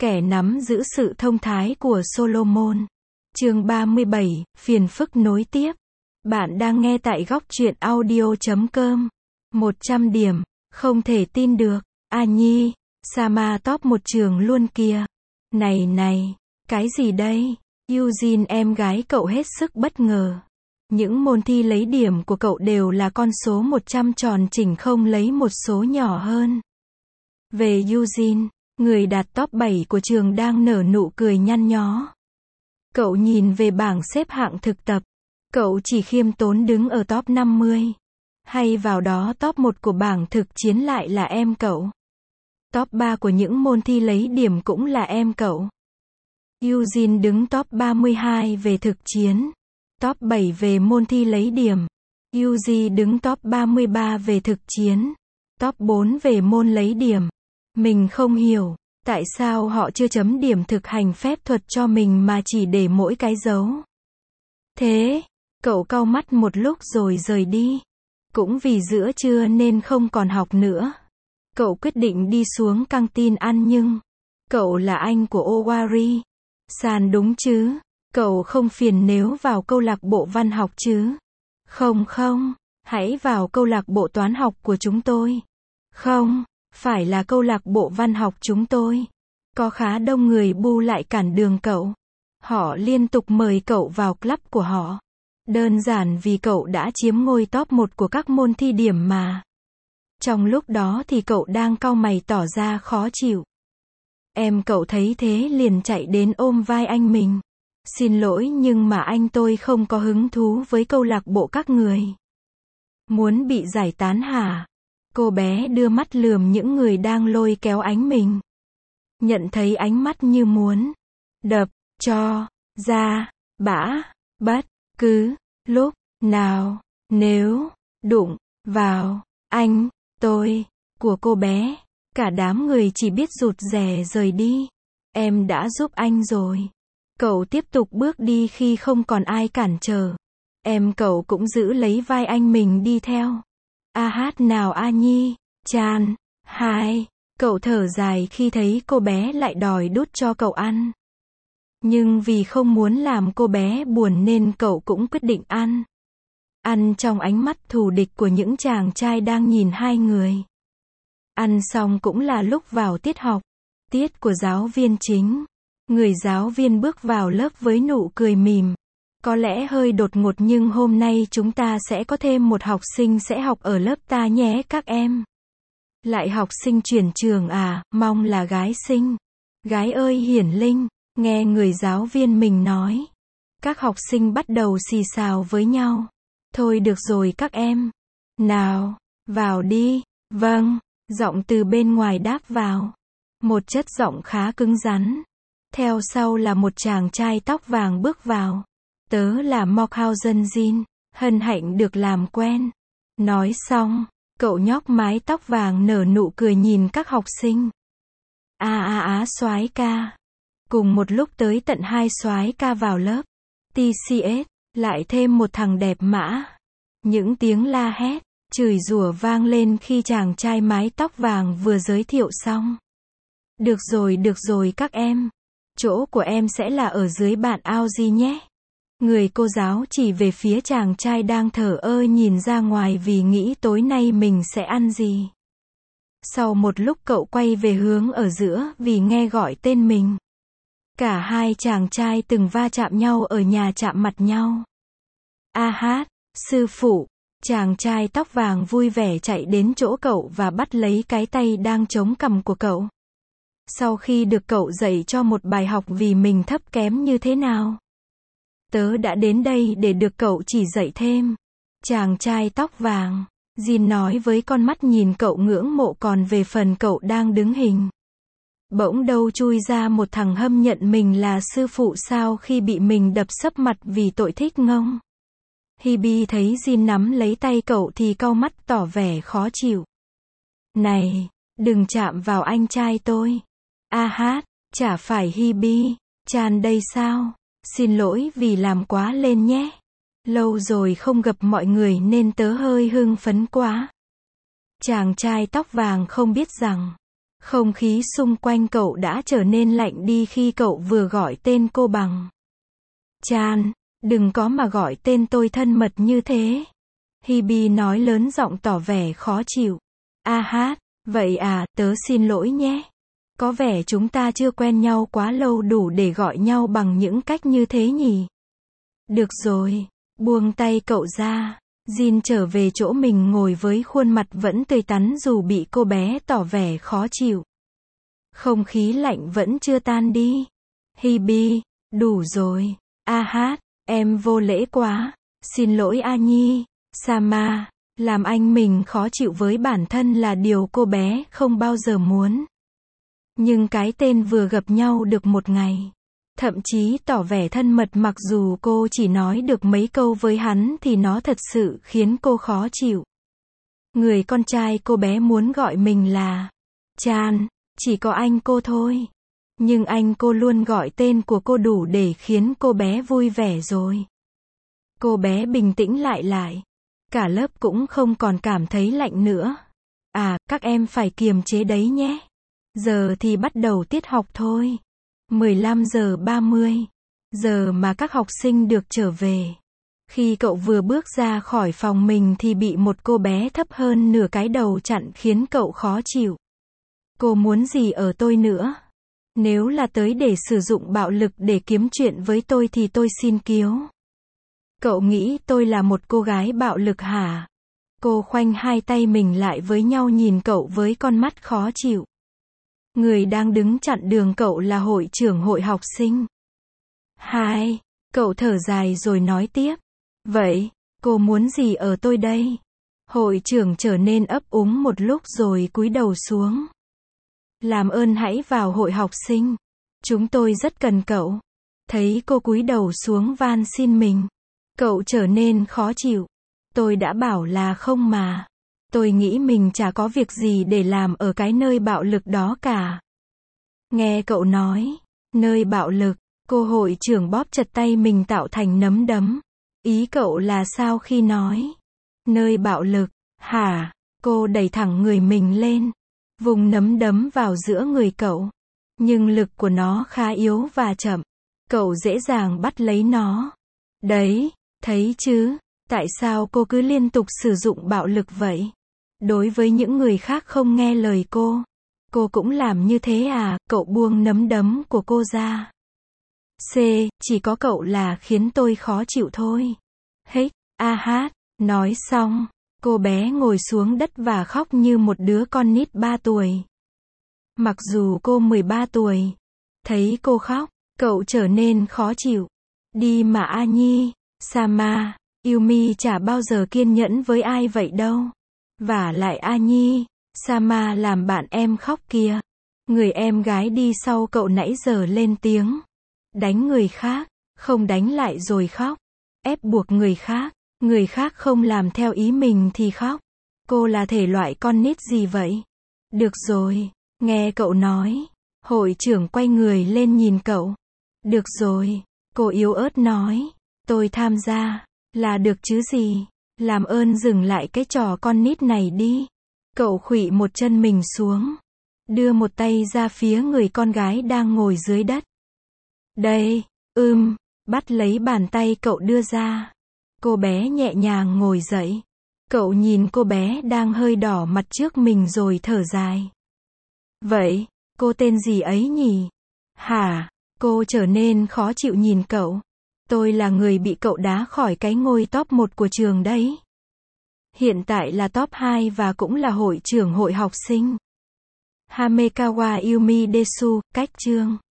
Kẻ nắm giữ sự thông thái của Solomon. Chương 37, phiền phức nối tiếp. Bạn đang nghe tại góc truyện audio.com. 100 điểm, không thể tin được. A Nhi, Sama top một trường luôn kìa. Này, cái gì đây? Eugene em gái cậu hết sức bất ngờ. Những môn thi lấy điểm của cậu đều là con số 100 tròn chỉnh, không lấy một số nhỏ hơn. Về Eugene, người đạt top 7 của trường đang nở nụ cười nhăn nhó. Cậu nhìn về bảng xếp hạng thực tập. Cậu chỉ khiêm tốn đứng ở top 50. Hay vào đó top 1 của bảng thực chiến lại là em cậu. Top 3 của những môn thi lấy điểm cũng là em cậu. Eugene đứng top 32 về thực chiến. Top 7 về môn thi lấy điểm. Yuji đứng top 33 về thực chiến. Top 4 về môn lấy điểm. Mình không hiểu, tại sao họ chưa chấm điểm thực hành phép thuật cho mình mà chỉ để mỗi cái dấu. Thế, cậu cau mắt một lúc rồi rời đi. Cũng vì giữa trưa nên không còn học nữa. Cậu quyết định đi xuống căng tin ăn nhưng cậu là anh của Owari. San đúng chứ? Cậu không phiền nếu vào câu lạc bộ văn học chứ? Không, hãy vào câu lạc bộ toán học của chúng tôi. Không, phải là câu lạc bộ văn học chúng tôi. Có khá đông người bu lại cản đường cậu. Họ liên tục mời cậu vào club của họ. Đơn giản vì cậu đã chiếm ngôi top 1 của các môn thi điểm mà. Trong lúc đó thì cậu đang cau mày tỏ ra khó chịu. Em cậu thấy thế liền chạy đến ôm vai anh mình. Xin lỗi nhưng mà anh tôi không có hứng thú với câu lạc bộ các người. Muốn bị giải tán hả? Cô bé đưa mắt lườm những người đang lôi kéo ánh mình. Nhận thấy ánh mắt như muốn đập cho ra bã bất cứ lúc nào nếu đụng vào anh tôi của cô bé. Cả đám người chỉ biết rụt rè rời đi. Em đã giúp anh rồi. Cậu tiếp tục bước đi khi không còn ai cản trở. Em cậu cũng giữ lấy vai anh mình đi theo. A hát nào A Nhi, Chan, hai. Cậu thở dài khi thấy cô bé lại đòi đút cho cậu ăn. Nhưng vì không muốn làm cô bé buồn nên cậu cũng quyết định ăn. Ăn trong ánh mắt thù địch của những chàng trai đang nhìn hai người. Ăn xong cũng là lúc vào tiết học. Tiết của giáo viên chính. Người giáo viên bước vào lớp với nụ cười mỉm. Có lẽ hơi đột ngột nhưng hôm nay chúng ta sẽ có thêm một học sinh sẽ học ở lớp ta nhé các em. Lại học sinh chuyển trường à, mong là gái xinh. Gái ơi hiển linh, nghe người giáo viên mình nói. Các học sinh bắt đầu xì xào với nhau. Thôi được rồi các em. Nào, vào đi. Vâng, giọng từ bên ngoài đáp vào. Một chất giọng khá cứng rắn. Theo sau là một chàng trai tóc vàng bước vào. Tớ là Mauthausen Jin, hân hạnh được làm quen. Nói xong, cậu nhóc mái tóc vàng nở nụ cười nhìn các học sinh. Soái ca. Cùng một lúc tới tận 2 soái ca vào lớp. TCS, lại thêm một thằng đẹp mã. Những tiếng la hét, chửi rủa vang lên khi chàng trai mái tóc vàng vừa giới thiệu xong. Được rồi các em. Chỗ của em sẽ là ở dưới bạn Aoji nhé. Người cô giáo chỉ về phía chàng trai đang thờ ơ nhìn ra ngoài vì nghĩ tối nay mình sẽ ăn gì. Sau một lúc cậu quay về hướng ở giữa vì nghe gọi tên mình. Cả hai chàng trai từng va chạm nhau ở nhà chạm mặt nhau. Sư phụ. Chàng trai tóc vàng vui vẻ chạy đến chỗ cậu và bắt lấy cái tay đang chống cằm của cậu. Sau khi được cậu dạy cho một bài học vì mình thấp kém như thế nào. Tớ đã đến đây để được cậu chỉ dạy thêm. Chàng trai tóc vàng. Jin nói với con mắt nhìn cậu ngưỡng mộ còn về phần cậu đang đứng hình. Bỗng đâu chui ra một thằng hâm nhận mình là sư phụ sao khi bị mình đập sấp mặt vì tội thích ngông. Hibi thấy Jin nắm lấy tay cậu thì cau mắt tỏ vẻ khó chịu. Này, đừng chạm vào anh trai tôi. Chả phải Hibi, Chan đây sao? Xin lỗi vì làm quá lên nhé. Lâu rồi không gặp mọi người nên tớ hơi hưng phấn quá. Chàng trai tóc vàng không biết rằng, Không khí xung quanh cậu đã trở nên lạnh đi khi cậu vừa gọi tên cô bằng Chan. Đừng có mà gọi tên tôi thân mật như thế. Hibi nói lớn giọng tỏ vẻ khó chịu. A hát, vậy à, tớ xin lỗi nhé. Có vẻ chúng ta chưa quen nhau quá lâu đủ để gọi nhau bằng những cách như thế nhỉ? Được rồi, buông tay cậu ra. Jin trở về chỗ mình ngồi với khuôn mặt vẫn tươi tắn dù bị cô bé tỏ vẻ khó chịu. Không khí lạnh vẫn chưa tan đi. Hibi, đủ rồi. A hát, em vô lễ quá. Xin lỗi A Nhi. Sama, làm anh mình khó chịu với bản thân là điều cô bé không bao giờ muốn. Nhưng cái tên vừa gặp nhau được một ngày, thậm chí tỏ vẻ thân mật mặc dù cô chỉ nói được mấy câu với hắn thì nó thật sự khiến cô khó chịu. Người con trai cô bé muốn gọi mình là Chan, chỉ có anh cô thôi. Nhưng anh cô luôn gọi tên của cô đủ để khiến cô bé vui vẻ rồi. Cô bé bình tĩnh lại. Cả lớp cũng không còn cảm thấy lạnh nữa. À, các em phải kiềm chế đấy nhé. Giờ thì bắt đầu tiết học thôi. 15:30. Giờ mà các học sinh được trở về. Khi cậu vừa bước ra khỏi phòng mình thì bị một cô bé thấp hơn nửa cái đầu chặn khiến cậu khó chịu. Cô muốn gì ở tôi nữa? Nếu là tới để sử dụng bạo lực để kiếm chuyện với tôi thì tôi xin kiếu. Cậu nghĩ tôi là một cô gái bạo lực hả? Cô khoanh hai tay mình lại với nhau nhìn cậu với con mắt khó chịu. Người đang đứng chặn đường cậu là hội trưởng hội học sinh. Hai, cậu thở dài rồi nói tiếp. Vậy, cô muốn gì ở tôi đây? Hội trưởng trở nên ấp úng một lúc rồi cúi đầu xuống. Làm ơn hãy vào hội học sinh. Chúng tôi rất cần cậu. Thấy cô cúi đầu xuống van xin mình. Cậu trở nên khó chịu. Tôi đã bảo là không mà. Tôi nghĩ mình chả có việc gì để làm ở cái nơi bạo lực đó cả. Nghe cậu nói, nơi bạo lực, cô hội trưởng bóp chặt tay mình tạo thành nắm đấm. Ý cậu là sao khi nói nơi bạo lực, hả? Cô đẩy thẳng người mình lên, vùng nắm đấm vào giữa người cậu. Nhưng lực của nó khá yếu và chậm. Cậu dễ dàng bắt lấy nó. Đấy, thấy chứ, tại sao cô cứ liên tục sử dụng bạo lực vậy? Đối với những người khác không nghe lời cô cũng làm như thế à? Cậu buông nắm đấm của cô ra. C, chỉ có cậu là khiến tôi khó chịu thôi. Hích, a hát, nói xong, cô bé ngồi xuống đất và khóc như một đứa con nít 3 tuổi. Mặc dù cô 13 tuổi, thấy cô khóc, cậu trở nên khó chịu. Đi mà A Nhi, Sama, Yumi chả bao giờ kiên nhẫn với ai vậy đâu. Vả lại A Nhi, Sama làm bạn em khóc kìa. Người em gái đi sau cậu nãy giờ lên tiếng. Đánh người khác, không đánh lại rồi khóc. Ép buộc người khác không làm theo ý mình thì khóc. Cô là thể loại con nít gì vậy? Được rồi, nghe cậu nói. Hội trưởng quay người lên nhìn cậu. Được rồi, cô yếu ớt nói. Tôi tham gia, là được chứ gì. Làm ơn dừng lại cái trò con nít này đi. Cậu khuỵu một chân mình xuống. Đưa một tay ra phía người con gái đang ngồi dưới đất. Đây, bắt lấy bàn tay cậu đưa ra. Cô bé nhẹ nhàng ngồi dậy. Cậu nhìn cô bé đang hơi đỏ mặt trước mình rồi thở dài. Vậy, cô tên gì ấy nhỉ? Hả? Cô trở nên khó chịu nhìn cậu. Tôi là người bị cậu đá khỏi cái ngôi top 1 của trường đấy. Hiện tại là top 2 và cũng là hội trưởng hội học sinh. Hamekawa Yumi Desu, cách chương.